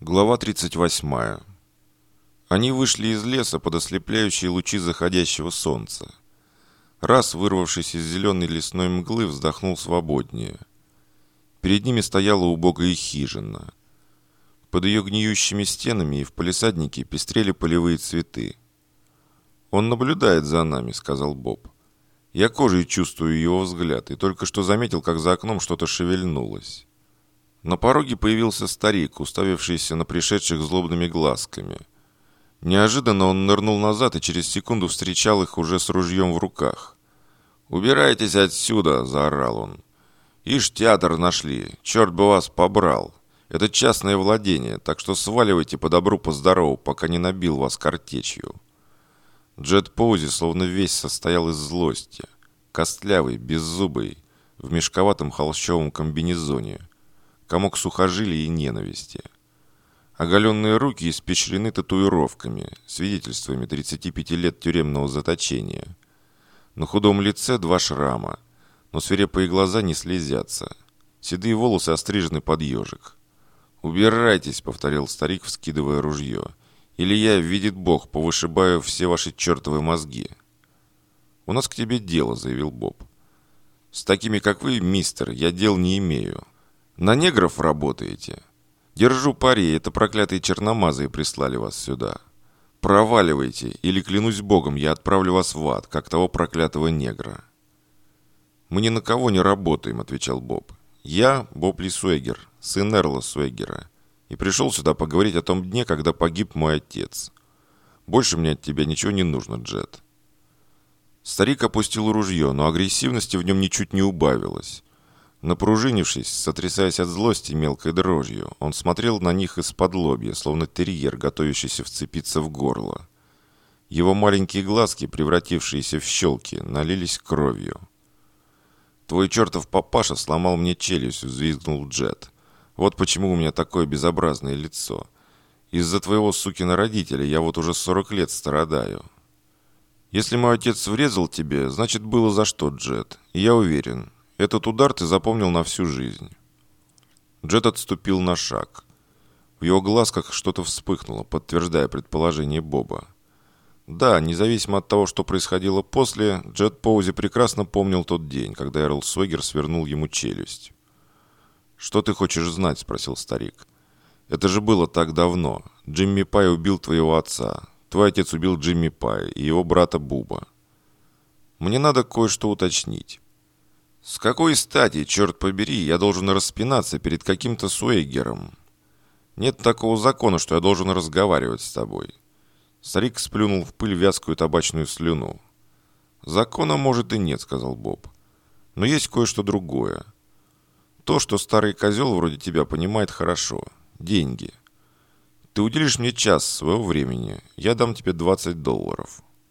Глава 38. Они вышли из леса под ослепляющие лучи заходящего солнца. Раз, вырвавшись из зеленой лесной мглы, вздохнул свободнее. Перед ними стояла убогая хижина. Под ее гниющими стенами и в палисаднике пестрели полевые цветы. «Он наблюдает за нами», — сказал Боб. «Я кожей чувствую его взгляд и только что заметил, как за окном что-то шевельнулось». На пороге появился старик, уставившийся на пришедших злобными глазками. Неожиданно он нырнул назад и через секунду встречал их уже с ружьем в руках. «Убирайтесь отсюда!» – заорал он. «Ишь, театр нашли! Черт бы вас побрал! Это частное владение, так что сваливайте по добру, по здорову, пока не набил вас картечью!» Джет Поузи словно весь состоял из злости. Костлявый, беззубый, в мешковатом холщовом комбинезоне. Комок сухожилий и ненависти. Оголенные руки испещрены татуировками, свидетельствами 35 лет тюремного заточения. На худом лице 2 шрама, но свирепые глаза не слезятся. Седые волосы острижены под ежик. «Убирайтесь», — повторил старик, вскидывая ружье. «Или я, видит Бог, повышибаю все ваши чертовы мозги». «У нас к тебе дело», — заявил Боб. «С такими, как вы, мистер, я дел не имею. На негров работаете? Держу пари, это проклятые черномазые прислали вас сюда. Проваливайте, или, клянусь Богом, я отправлю вас в ад, как того проклятого негра». «Мы ни на кого не работаем», — отвечал Боб. «Я Боб Ли Суэгер, сын Эрла Суэгера, и пришел сюда поговорить о том дне, когда погиб мой отец. Больше мне от тебя ничего не нужно, Джет». Старик опустил ружье, но агрессивности в нем ничуть не убавилось. Напружинившись, сотрясаясь от злости мелкой дрожью, он смотрел на них из-под лобья, словно терьер, готовящийся вцепиться в горло. Его маленькие глазки, превратившиеся в щелки, налились кровью. «Твой чертов папаша сломал мне челюсть», — взвизгнул Джет. «Вот почему у меня такое безобразное лицо. Из-за твоего сукина родителя я вот уже 40 лет страдаю». «Если мой отец врезал тебе, значит, было за что, Джет. И я уверен, этот удар ты запомнил на всю жизнь». Джет отступил на шаг. В его глазках что-то вспыхнуло, подтверждая предположение Боба. Да, независимо от того, что происходило после, Джет Поузи прекрасно помнил тот день, когда Эрл Суэгер свернул ему челюсть. «Что ты хочешь знать?» – спросил старик. «Это же было так давно. Джимми Пай убил твоего отца. Твой отец убил Джимми Пай и его брата Буба. Мне надо кое-что уточнить. С какой стати, черт побери, я должен распинаться перед каким-то Суэгером? Нет такого закона, что я должен разговаривать с тобой». Старик сплюнул в пыль вязкую табачную слюну. «Закона, может, и нет», — сказал Боб. «Но есть кое-что другое. То, что старый козел вроде тебя понимает хорошо. Деньги. Ты уделишь мне час своего времени. Я дам тебе $20.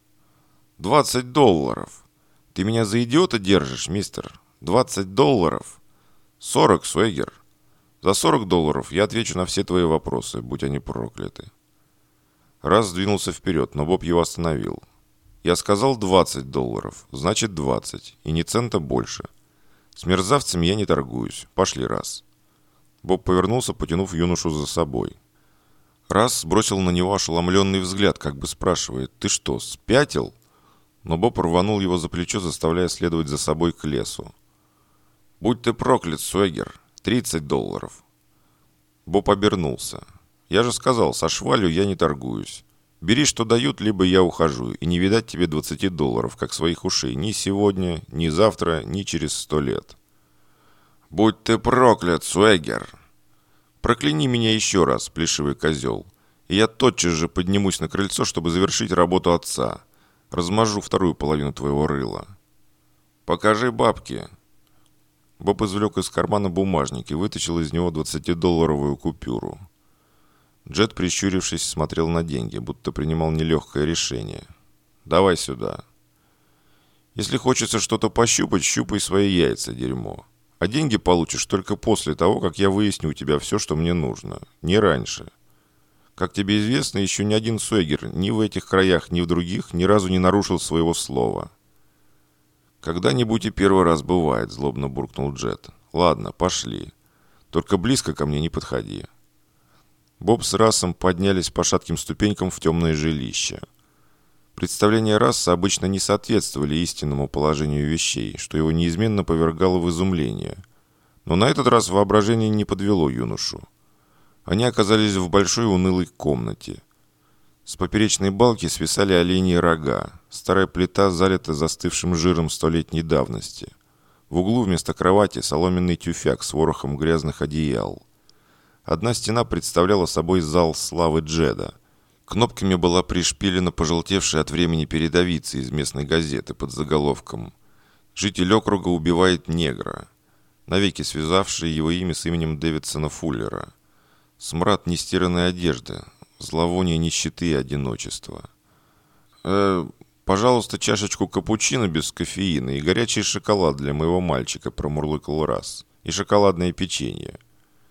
$20? Ты меня за идиота держишь, мистер? $20? 40, Суэгер. За $40 я отвечу на все твои вопросы, будь они прокляты». Раз сдвинулся вперед, но Боб его остановил. «Я сказал $20, значит 20, и ни цента больше. С мерзавцами я не торгуюсь. Пошли, Раз». Боб повернулся, потянув юношу за собой. Раз сбросил на него ошеломленный взгляд, как бы спрашивая: «Ты что, спятил?» Но Боб рванул его за плечо, заставляя следовать за собой к лесу. «Будь ты проклят, Суэгер! $30. Боб обернулся. «Я же сказал, со швалью я не торгуюсь. Бери, что дают, либо я ухожу, и не видать тебе $20, как своих ушей, ни сегодня, ни завтра, ни через 100 лет». «Будь ты проклят, Суэгер!» «Прокляни меня еще раз, плешивый козел, и я тотчас же поднимусь на крыльцо, чтобы завершить работу отца. Размажу вторую половину твоего рыла». «Покажи бабки». Боб извлек из кармана бумажник и вытащил из него 20-долларовую купюру. Джет, прищурившись, смотрел на деньги, будто принимал нелегкое решение. «Давай сюда. Если хочется что-то пощупать, щупай свои яйца, дерьмо. А деньги получишь только после того, как я выясню у тебя все, что мне нужно. Не раньше. Как тебе известно, еще ни один Суэгер ни в этих краях, ни в других ни разу не нарушил своего слова». «Когда-нибудь и первый раз бывает», — злобно буркнул Джет. «Ладно, пошли. Только близко ко мне не подходи». Боб с Рассом поднялись по шатким ступенькам в темное жилище. Представления Расса обычно не соответствовали истинному положению вещей, что его неизменно повергало в изумление. Но на этот раз воображение не подвело юношу. Они оказались в большой унылой комнате. С поперечной балки свисали оленьи рога. Старая плита залита застывшим жиром столетней давности. В углу вместо кровати соломенный тюфяк с ворохом грязных одеял. Одна стена представляла собой зал славы Джеда. Кнопками была пришпилена пожелтевшая от времени передовица из местной газеты под заголовком «Житель округа убивает негра», навеки связавший его имя с именем Дэвидсона Фуллера. Смрад нестиранной одежды, зловоние нищеты и одиночества. «Пожалуйста, чашечку капучино без кофеина и горячий шоколад для моего мальчика», промурлыкал Расс, «и шоколадное печенье».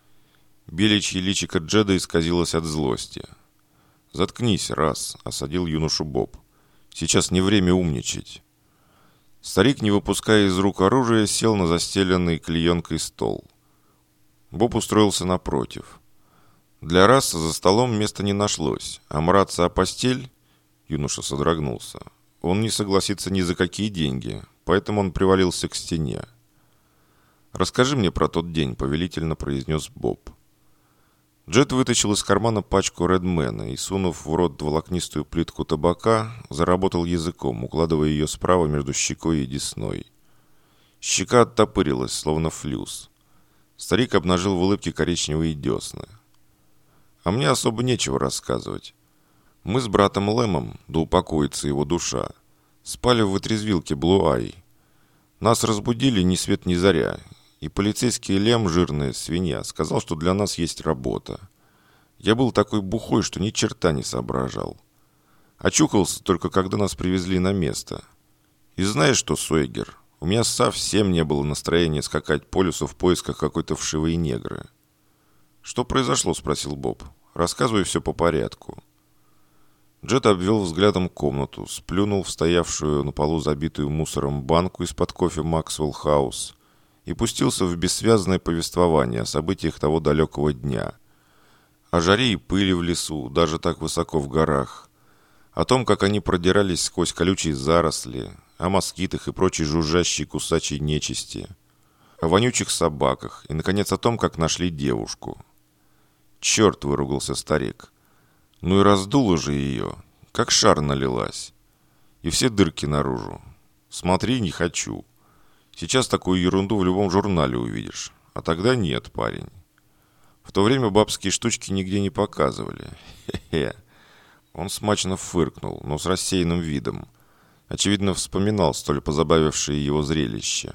Беличье личико Джеда исказилось от злости. «Заткнись, Расс», — осадил юношу Боб. «Сейчас не время умничать». Старик, не выпуская из рук оружия, сел на застеленный клеенкой стол. Боб устроился напротив. Для Расса за столом места не нашлось, а мраться о постель, юноша содрогнулся, он не согласится ни за какие деньги, поэтому он привалился к стене. «Расскажи мне про тот день», — повелительно произнес Боб. Джед вытащил из кармана пачку Редмена и, сунув в рот волокнистую плитку табака, заработал языком, укладывая ее справа между щекой и десной. Щека оттопырилась, словно флюс. Старик обнажил в улыбке коричневые десны. «А мне особо нечего рассказывать. Мы с братом Лэмом, да упокоится его душа, спали в вытрезвилке Блу-Ай. Нас разбудили ни свет ни заря, и полицейский Лем, жирная свинья, сказал, что для нас есть работа. Я был такой бухой, что ни черта не соображал. Очухался только, когда нас привезли на место. И знаешь что, Сойгер, у меня совсем не было настроения скакать по лесу в поисках какой-то вшивой негры». «Что произошло?» – спросил Боб. «Рассказывай все по порядку». Джед обвел взглядом комнату, сплюнул в стоявшую на полу забитую мусором банку из-под кофе Максвелл Хаус и пустился в бессвязное повествование о событиях того далекого дня. О жаре и пыли в лесу, даже так высоко в горах. О том, как они продирались сквозь колючие заросли, о москитах и прочей жужжащей кусачей нечисти, о вонючих собаках и, наконец, о том, как нашли девушку. «Черт!» — выругался старик. «Ну и раздуло же ее, как шар налилась. И все дырки наружу. Смотри, не хочу. Сейчас такую ерунду в любом журнале увидишь. А тогда нет, парень. В то время бабские штучки нигде не показывали. Хе-хе». Он смачно фыркнул, но с рассеянным видом. Очевидно, вспоминал столь позабавившее его зрелище.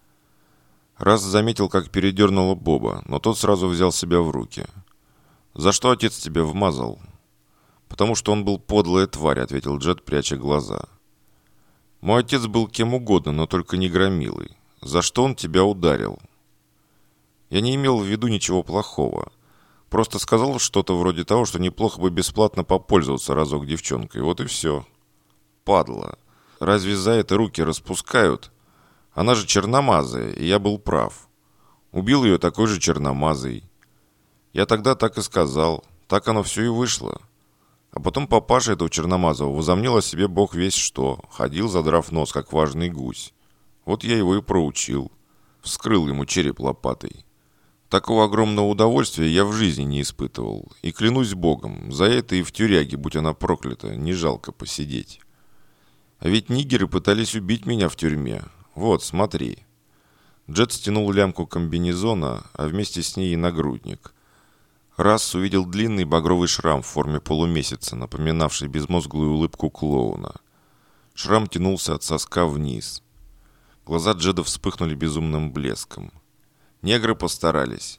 Раз заметил, как передернуло Боба, но тот сразу взял себя в руки. «За что отец тебя вмазал?» «Потому что он был подлая тварь», — ответил Джед, пряча глаза. «Мой отец был кем угодно, но только не громилой. За что он тебя ударил?» «Я не имел в виду ничего плохого. Просто сказал что-то вроде того, что неплохо бы бесплатно попользоваться разок девчонкой. Вот и все». «Падла. Разве за это руки распускают? Она же черномазая, и я был прав. Убил ее такой же черномазой. Я тогда так и сказал. Так оно все и вышло. А потом папаша этого черномазого возомнил о себе бог весь что. Ходил, задрав нос, как важный гусь. Вот я его и проучил. Вскрыл ему череп лопатой. Такого огромного удовольствия я в жизни не испытывал. И клянусь богом, за это и в тюряге, будь она проклята, не жалко посидеть. А ведь нигеры пытались убить меня в тюрьме. Вот, смотри». Джед стянул лямку комбинезона, а вместе с ней и нагрудник. Расс увидел длинный багровый шрам в форме полумесяца, напоминавший безмозглую улыбку клоуна. Шрам тянулся от соска вниз. Глаза Джеда вспыхнули безумным блеском. Негры постарались.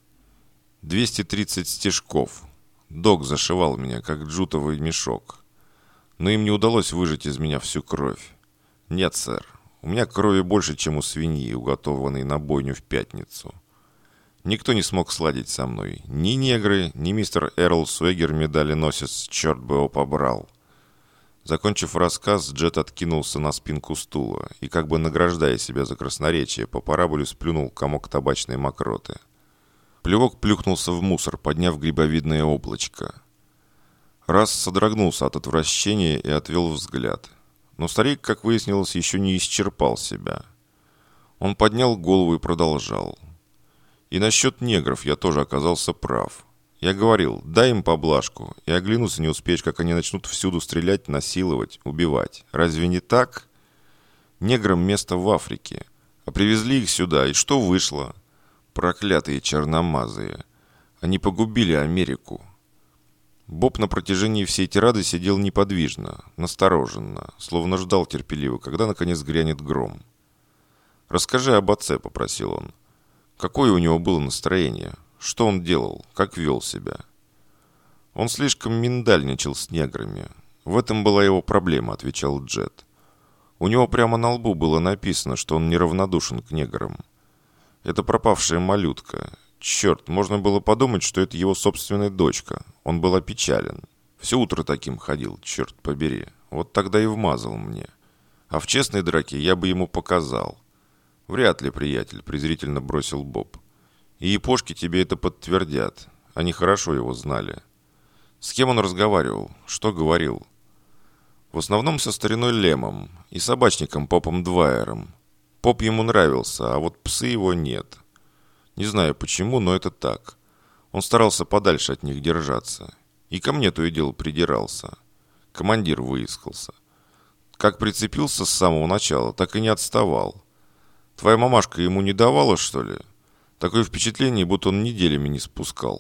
230 стежков. Дог зашивал меня, как джутовый мешок. Но им не удалось выжать из меня всю кровь. Нет, сэр, у меня крови больше, чем у свиньи, уготованной на бойню в пятницу. Никто не смог сладить со мной. Ни негры, ни мистер Эрл Суэгер медаленосец, черт бы его побрал. Закончив рассказ, Джед откинулся на спинку стула и, как бы награждая себя за красноречие, по параболе сплюнул комок табачной мокроты. Плевок плюхнулся в мусор, подняв грибовидное облачко. Раз содрогнулся от отвращения и отвел взгляд. Но старик, как выяснилось, еще не исчерпал себя. Он поднял голову и продолжал. И насчет негров я тоже оказался прав. Я говорил, дай им поблажку, и оглянуться не успеешь, как они начнут всюду стрелять, насиловать, убивать. Разве не так? Неграм место в Африке. А привезли их сюда, и что вышло? Проклятые черномазые. Они погубили Америку. Боб на протяжении всей тирады сидел неподвижно, настороженно, словно ждал терпеливо, когда наконец грянет гром. «Расскажи об отце», — попросил он. «Какое у него было настроение? Что он делал? Как вел себя?» «Он слишком миндальничал с неграми. В этом была его проблема», — отвечал Джет. «У него прямо на лбу было написано, что он неравнодушен к неграм. Это пропавшая малютка. Черт, можно было подумать, что это его собственная дочка. Он был опечален. Все утро таким ходил, черт побери. Вот тогда и вмазал мне. А в честной драке я бы ему показал». «Вряд ли, приятель», — презрительно бросил Боб. «И япошки тебе это подтвердят. Они хорошо его знали». «С кем он разговаривал? Что говорил?» «В основном со стариной Лемом и собачником Попом Двайером. Поп ему нравился, а вот псы его нет. Не знаю почему, но это так. Он старался подальше от них держаться. И ко мне то и дело придирался. Командир выискался. Как прицепился с самого начала, так и не отставал. Твоя мамашка ему не давала, что ли? Такое впечатление, будто он неделями не спускал».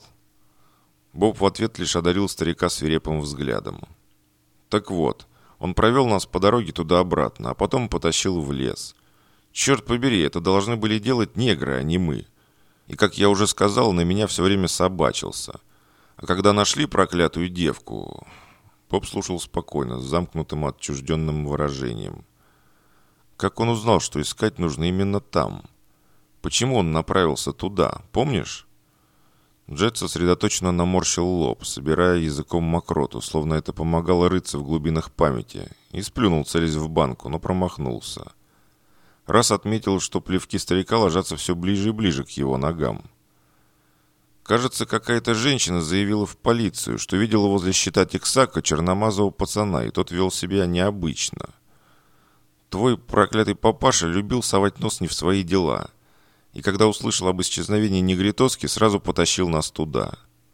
Боб в ответ лишь одарил старика свирепым взглядом. «Так вот, он провел нас по дороге туда-обратно, а потом потащил в лес. Черт побери, это должны были делать негры, а не мы. И, как я уже сказал, на меня все время собачился. А когда нашли проклятую девку...» Боб слушал спокойно, с замкнутым отчужденным выражением. «Как он узнал, что искать нужно именно там? Почему он направился туда, помнишь?» Джет сосредоточенно наморщил лоб, собирая языком мокроту, словно это помогало рыться в глубинах памяти, и сплюнул, целясь в банку, но промахнулся. Раз отметил, что плевки старика ложатся все ближе и ближе к его ногам. «Кажется, какая-то женщина заявила в полицию, что видела возле щита Тексака черномазого пацана, и тот вел себя необычно. Твой проклятый папаша любил совать нос не в свои дела, и когда услышал об исчезновении негритоски, сразу потащил нас туда».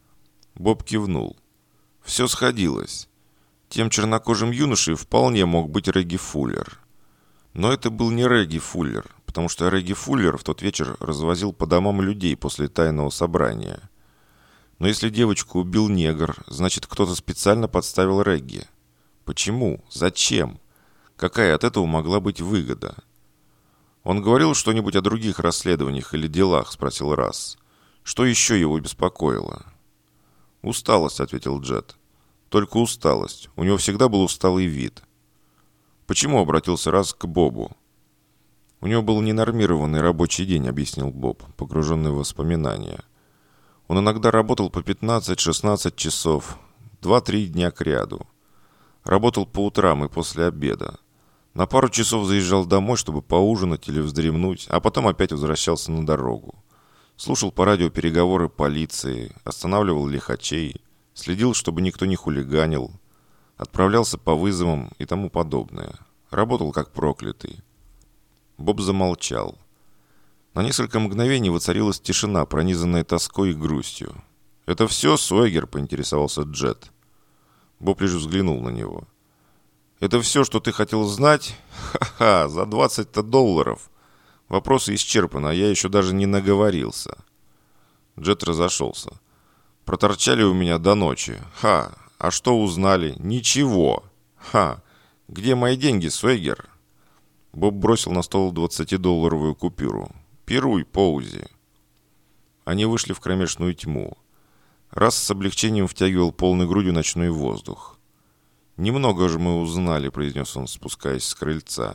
Боб кивнул. Все сходилось. Тем чернокожим юношей вполне мог быть Регги Фуллер. Но это был не Регги Фуллер, потому что Регги Фуллер в тот вечер развозил по домам людей после тайного собрания. Но если девочку убил негр, значит, кто-то специально подставил Регги. Почему? Зачем? Какая от этого могла быть выгода? «Он говорил что-нибудь о других расследованиях или делах?» – спросил Расс. «Что еще его беспокоило?» «Усталость», – ответил Джет. «Только усталость. У него всегда был усталый вид». «Почему?» – обратился Расс к Бобу. «У него был ненормированный рабочий день», – объяснил Боб, погруженный в воспоминания. «Он иногда работал по 15-16 часов, 2-3 дня кряду. Работал по утрам и после обеда. На пару часов заезжал домой, чтобы поужинать или вздремнуть, а потом опять возвращался на дорогу. Слушал по радио переговоры полиции, останавливал лихачей, следил, чтобы никто не хулиганил, отправлялся по вызовам и тому подобное. Работал как проклятый». Боб замолчал. На несколько мгновений воцарилась тишина, пронизанная тоской и грустью. «Это все, Сойгер?» – поинтересовался Джет. Боб лишь взглянул на него. «Это все, что ты хотел знать? Ха-ха, за $20. Вопросы исчерпаны, а я еще даже не наговорился». Джет разошелся. «Проторчали у меня до ночи. Ха, а что узнали? Ничего. Ха, где мои деньги, Сойгер?» Боб бросил на стол $20 купюру. «Пируй, Поузи». Они вышли в кромешную тьму. Расс с облегчением втягивал полной грудью ночной воздух. «Немного же мы узнали», — произнес он, спускаясь с крыльца.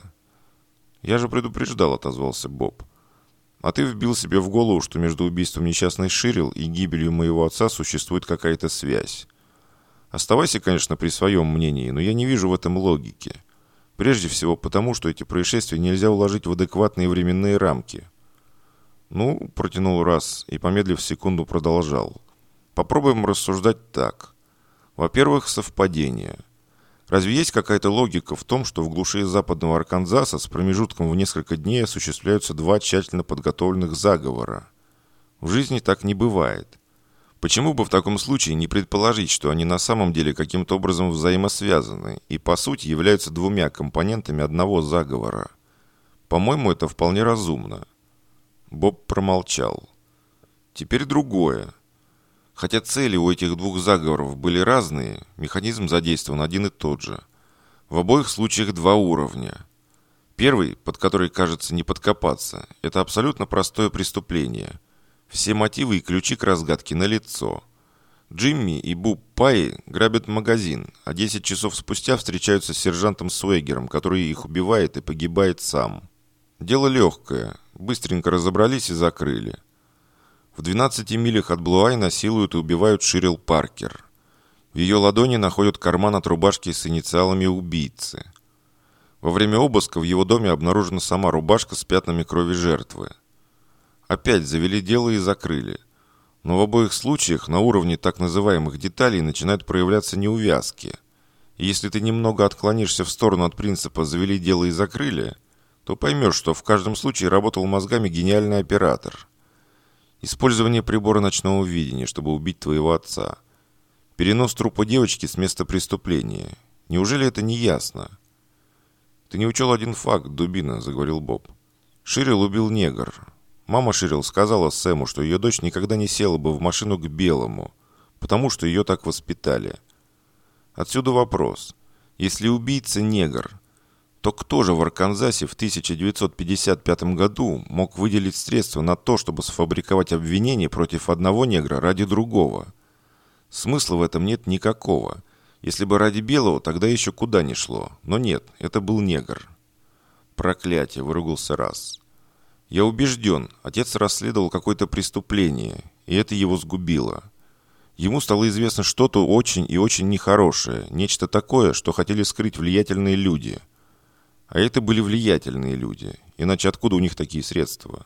«Я же предупреждал», — отозвался Боб. «А ты вбил себе в голову, что между убийством несчастной Ширил и гибелью моего отца существует какая-то связь. Оставайся, конечно, при своем мнении, но я не вижу в этом логики. Прежде всего потому, что эти происшествия нельзя уложить в адекватные временные рамки». «Ну», – протянул раз и, помедлив секунду, продолжал. «Попробуем рассуждать так. Во-первых, совпадение. Разве есть какая-то логика в том, что в глуши западного Арканзаса с промежутком в несколько дней осуществляются два тщательно подготовленных заговора? В жизни так не бывает. Почему бы в таком случае не предположить, что они на самом деле каким-то образом взаимосвязаны и, по сути, являются двумя компонентами одного заговора? По-моему, это вполне разумно». Боб промолчал. «Теперь другое. Хотя цели у этих двух заговоров были разные, механизм задействован один и тот же. В обоих случаях два уровня. Первый, под который, кажется, не подкопаться, это абсолютно простое преступление. Все мотивы и ключи к разгадке налицо. Джимми и Буб Пай грабят магазин, а 10 часов спустя встречаются с сержантом Суэгером, который их убивает и погибает сам. Дело легкое. Быстренько разобрались и закрыли. В 12 милях от Блуай насилуют и убивают Ширил Паркер. В ее ладони находят карман от рубашки с инициалами убийцы. Во время обыска в его доме обнаружена сама рубашка с пятнами крови жертвы. Опять завели дело и закрыли. Но в обоих случаях на уровне так называемых деталей начинают проявляться неувязки. И если ты немного отклонишься в сторону от принципа «завели дело и закрыли», то поймешь, что в каждом случае работал мозгами гениальный оператор. Использование прибора ночного видения, чтобы убить твоего отца. Перенос трупа девочки с места преступления. Неужели это не ясно? «Ты не учел один факт, дубина», — заговорил Боб. «Ширил убил негр. Мама Ширил сказала Сэму, что ее дочь никогда не села бы в машину к белому, потому что ее так воспитали. Отсюда вопрос. Если убийца негр, то кто же в Арканзасе в 1955 году мог выделить средства на то, чтобы сфабриковать обвинение против одного негра ради другого? Смысла в этом нет никакого. Если бы ради белого, тогда еще куда ни шло. Но нет, это был негр». «Проклятие!» – выругался раз. «Я убежден, отец расследовал какое-то преступление, и это его сгубило. Ему стало известно что-то очень и очень нехорошее, нечто такое, что хотели скрыть влиятельные люди». А это были влиятельные люди. Иначе откуда у них такие средства?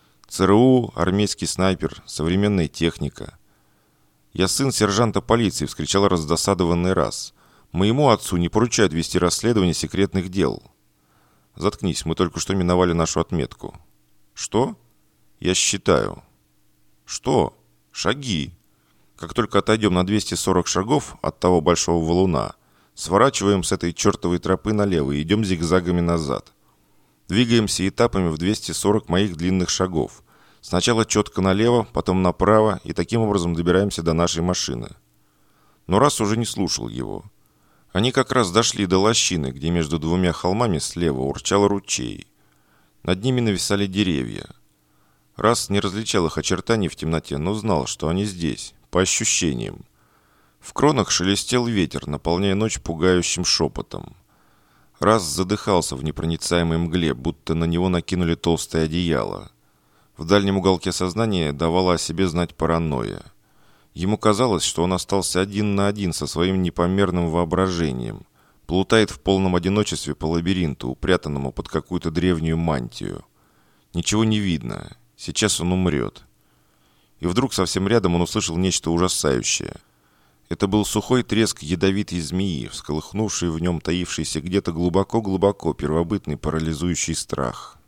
ЦРУ, армейский снайпер, современная техника. «Я сын сержанта полиции», — вскричал раздосадованный раз. «Моему отцу не поручают вести расследование секретных дел». «Заткнись, мы только что миновали нашу отметку». «Что?» «Я считаю». «Что?» «Шаги. Как только отойдем на 240 шагов от того большого валуна, сворачиваем с этой чертовой тропы налево и идем зигзагами назад. Двигаемся этапами в 240 моих длинных шагов. Сначала четко налево, потом направо, и таким образом добираемся до нашей машины». Но раз уже не слушал его. Они как раз дошли до лощины, где между двумя холмами слева урчал ручей. Над ними нависали деревья. Раз не различал их очертаний в темноте, но знал, что они здесь, по ощущениям. В кронах шелестел ветер, наполняя ночь пугающим шепотом. Раз задыхался в непроницаемой мгле, будто на него накинули толстое одеяло. В дальнем уголке сознания давала о себе знать паранойя. Ему казалось, что он остался один на один со своим непомерным воображением, плутает в полном одиночестве по лабиринту, упрятанному под какую-то древнюю мантию. Ничего не видно, сейчас он умрет. И вдруг совсем рядом он услышал нечто ужасающее. Это был сухой треск ядовитой змеи, всколыхнувший в нем таившийся где-то глубоко-глубоко первобытный парализующий страх.